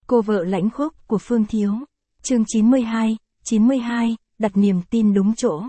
Cô vợ lãnh khốc của Phương Thiếu. Chương 92, đặt niềm tin đúng chỗ.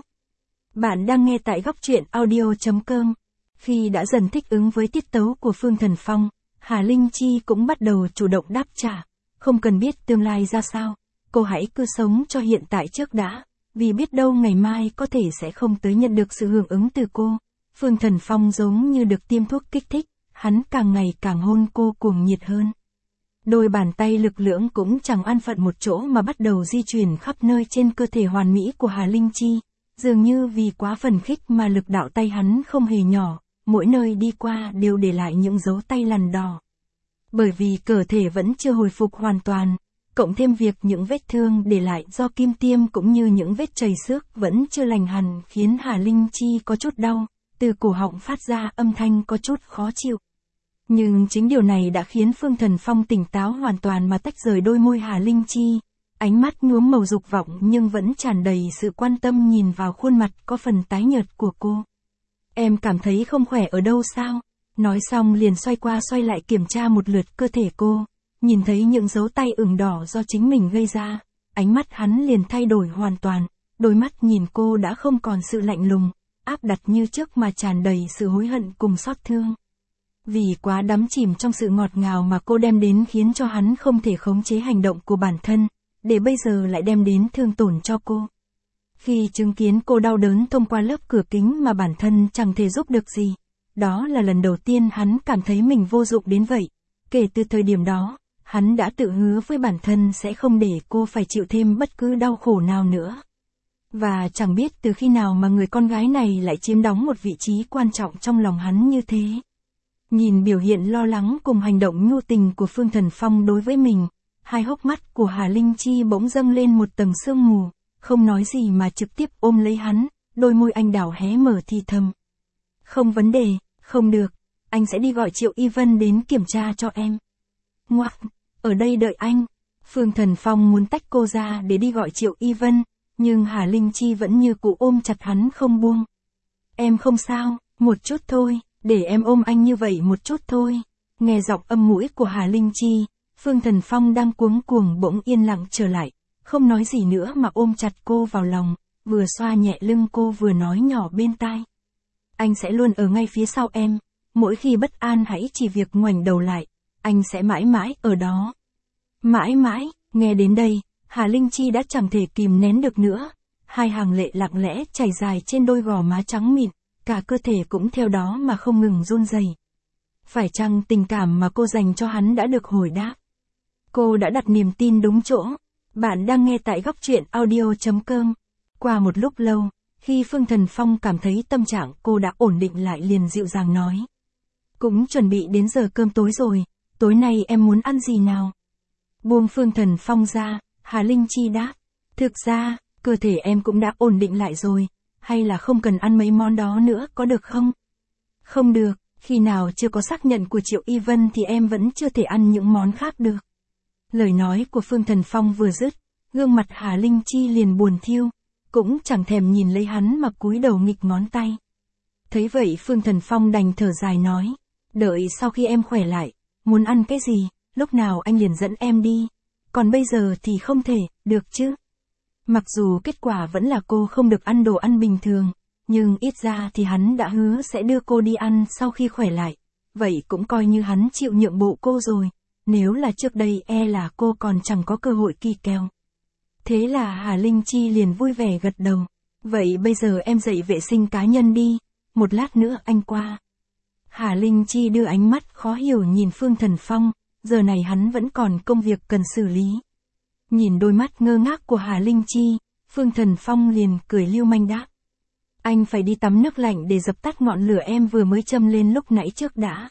Bạn đang nghe tại góc truyện audio.com. Khi đã dần thích ứng với tiết tấu của Phương Thần Phong, Hà Linh Chi cũng bắt đầu chủ động đáp trả. Không cần biết tương lai ra sao, cô hãy cứ sống cho hiện tại trước đã, vì biết đâu ngày mai có thể sẽ không tới nhận được sự hưởng ứng từ cô. Phương Thần Phong giống như được tiêm thuốc kích thích, hắn càng ngày càng hôn cô cuồng nhiệt hơn. Đôi bàn tay lực lưỡng cũng chẳng an phận một chỗ mà bắt đầu di chuyển khắp nơi trên cơ thể hoàn mỹ của Hà Linh Chi. Dường như vì quá phần khích mà lực đạo tay hắn không hề nhỏ, mỗi nơi đi qua đều để lại những dấu tay lằn đỏ. Bởi vì cơ thể vẫn chưa hồi phục hoàn toàn, cộng thêm việc những vết thương để lại do kim tiêm cũng như những vết chảy xước vẫn chưa lành hẳn khiến Hà Linh Chi có chút đau, từ cổ họng phát ra âm thanh có chút khó chịu. Nhưng chính điều này đã khiến Phương Thần Phong tỉnh táo hoàn toàn mà tách rời đôi môi Hà Linh Chi, ánh mắt nhuốm màu dục vọng nhưng vẫn tràn đầy sự quan tâm nhìn vào khuôn mặt có phần tái nhợt của cô. Em cảm thấy không khỏe ở đâu sao? Nói xong liền xoay qua xoay lại kiểm tra một lượt cơ thể cô, nhìn thấy những dấu tay ửng đỏ do chính mình gây ra, ánh mắt hắn liền thay đổi hoàn toàn, đôi mắt nhìn cô đã không còn sự lạnh lùng, áp đặt như trước mà tràn đầy sự hối hận cùng xót thương. Vì quá đắm chìm trong sự ngọt ngào mà cô đem đến khiến cho hắn không thể khống chế hành động của bản thân, để bây giờ lại đem đến thương tổn cho cô. Khi chứng kiến cô đau đớn thông qua lớp cửa kính mà bản thân chẳng thể giúp được gì, đó là lần đầu tiên hắn cảm thấy mình vô dụng đến vậy. Kể từ thời điểm đó, hắn đã tự hứa với bản thân sẽ không để cô phải chịu thêm bất cứ đau khổ nào nữa. Và chẳng biết từ khi nào mà người con gái này lại chiếm đóng một vị trí quan trọng trong lòng hắn như thế. Nhìn biểu hiện lo lắng cùng hành động nhu tình của Phương Thần Phong đối với mình, hai hốc mắt của Hà Linh Chi bỗng dâng lên một tầng sương mù, không nói gì mà trực tiếp ôm lấy hắn, đôi môi anh đào hé mở thì thầm. Không vấn đề, không được, anh sẽ đi gọi Triệu Y Vân đến kiểm tra cho em. Ngoặc, ở đây đợi anh. Phương Thần Phong muốn tách cô ra để đi gọi Triệu Y Vân, nhưng Hà Linh Chi vẫn như cũ ôm chặt hắn không buông. Em không sao, một chút thôi. Để em ôm anh như vậy một chút thôi. Nghe giọng âm mũi của Hà Linh Chi, Phương Thần Phong đang cuống cuồng bỗng yên lặng trở lại, không nói gì nữa mà ôm chặt cô vào lòng, vừa xoa nhẹ lưng cô vừa nói nhỏ bên tai. Anh sẽ luôn ở ngay phía sau em, mỗi khi bất an hãy chỉ việc ngoảnh đầu lại, anh sẽ mãi mãi ở đó. Mãi mãi, nghe đến đây, Hà Linh Chi đã chẳng thể kìm nén được nữa, hai hàng lệ lặng lẽ chảy dài trên đôi gò má trắng mịn. Cả cơ thể cũng theo đó mà không ngừng run rẩy. Phải chăng tình cảm mà cô dành cho hắn đã được hồi đáp? Cô đã đặt niềm tin đúng chỗ. Bạn đang nghe tại góc truyện audio.com. Qua một lúc lâu, khi Phương Thần Phong cảm thấy tâm trạng cô đã ổn định lại liền dịu dàng nói. Cũng chuẩn bị đến giờ cơm tối rồi, tối nay em muốn ăn gì nào? Buông Phương Thần Phong ra, Hà Linh Chi đáp. Thực ra, cơ thể em cũng đã ổn định lại rồi. Hay là không cần ăn mấy món đó nữa có được không? Không được, khi nào chưa có xác nhận của Triệu Y Vân thì em vẫn chưa thể ăn những món khác được. Lời nói của Phương Thần Phong vừa dứt, gương mặt Hà Linh Chi liền buồn thiêu, cũng chẳng thèm nhìn lấy hắn mà cúi đầu nghịch ngón tay. Thấy vậy Phương Thần Phong đành thở dài nói, đợi sau khi em khỏe lại, muốn ăn cái gì, lúc nào anh liền dẫn em đi, còn bây giờ thì không thể, được chứ? Mặc dù kết quả vẫn là cô không được ăn đồ ăn bình thường, nhưng ít ra thì hắn đã hứa sẽ đưa cô đi ăn sau khi khỏe lại. Vậy cũng coi như hắn chịu nhượng bộ cô rồi, nếu là trước đây e là cô còn chẳng có cơ hội kỳ kèo. Thế là Hà Linh Chi liền vui vẻ gật đầu. Vậy bây giờ em dậy vệ sinh cá nhân đi, một lát nữa anh qua. Hà Linh Chi đưa ánh mắt khó hiểu nhìn Phương Thần Phong, giờ này hắn vẫn còn công việc cần xử lý. Nhìn đôi mắt ngơ ngác của Hà Linh Chi, Phương Thần Phong liền cười lưu manh đáp. Anh phải đi tắm nước lạnh để dập tắt ngọn lửa em vừa mới châm lên lúc nãy trước đã.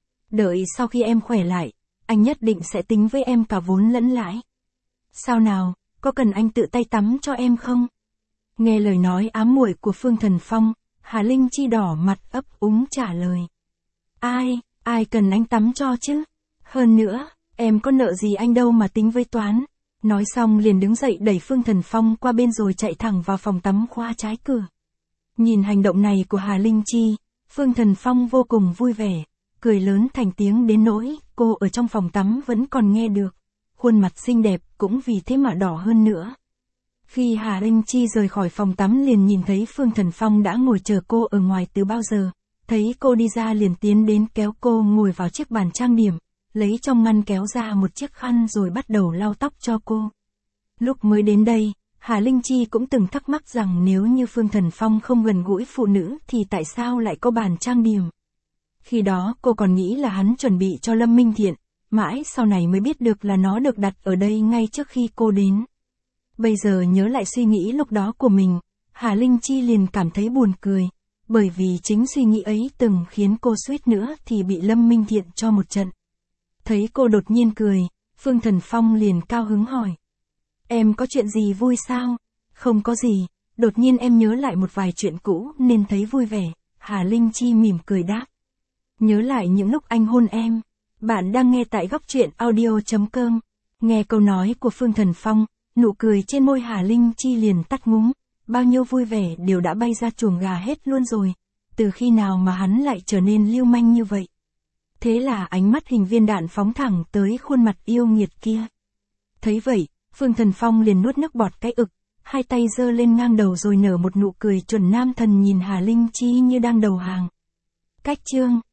Đợi sau khi em khỏe lại, anh nhất định sẽ tính với em cả vốn lẫn lãi. Sao nào, có cần anh tự tay tắm cho em không? Nghe lời nói ám muội của Phương Thần Phong, Hà Linh Chi đỏ mặt ấp úng trả lời. Ai cần anh tắm cho chứ? Hơn nữa, em có nợ gì anh đâu mà tính với toán. Nói xong liền đứng dậy đẩy Phương Thần Phong qua bên rồi chạy thẳng vào phòng tắm khóa trái cửa. Nhìn hành động này của Hà Linh Chi, Phương Thần Phong vô cùng vui vẻ, cười lớn thành tiếng đến nỗi cô ở trong phòng tắm vẫn còn nghe được. khuôn mặt xinh đẹp cũng vì thế mà đỏ hơn nữa. Khi Hà Linh Chi rời khỏi phòng tắm liền nhìn thấy Phương Thần Phong đã ngồi chờ cô ở ngoài từ bao giờ, thấy cô đi ra liền tiến đến kéo cô ngồi vào chiếc bàn trang điểm, lấy trong ngăn kéo ra một chiếc khăn rồi bắt đầu lau tóc cho cô. Lúc mới đến đây, Hà Linh Chi cũng từng thắc mắc rằng nếu như Phương Thần Phong không gần gũi phụ nữ thì tại sao lại có bàn trang điểm. Khi đó cô còn nghĩ là hắn chuẩn bị cho Lâm Minh Thiện, mãi sau này mới biết được là nó được đặt ở đây ngay trước khi cô đến. Bây giờ nhớ lại suy nghĩ lúc đó của mình, Hà Linh Chi liền cảm thấy buồn cười, bởi vì chính suy nghĩ ấy từng khiến cô suýt nữa thì bị Lâm Minh Thiện cho một trận. Thấy cô đột nhiên cười, Phương Thần Phong liền cao hứng hỏi. Em có chuyện gì vui sao? Không có gì, đột nhiên em nhớ lại một vài chuyện cũ nên thấy vui vẻ, Hà Linh Chi mỉm cười đáp. Nhớ lại những lúc anh hôn em. Bạn đang nghe tại góc truyện audio.com. Nghe câu nói của Phương Thần Phong, nụ cười trên môi Hà Linh Chi liền tắt ngúm, bao nhiêu vui vẻ đều đã bay ra chuồng gà hết luôn rồi. Từ khi nào mà hắn lại trở nên lưu manh như vậy? Thế là ánh mắt hình viên đạn phóng thẳng tới khuôn mặt yêu nghiệt kia. Thấy vậy, Phương Thần Phong liền nuốt nước bọt cái ực, hai tay giơ lên ngang đầu rồi nở một nụ cười chuẩn nam thần nhìn Hà Linh Chi như đang đầu hàng. Cách chương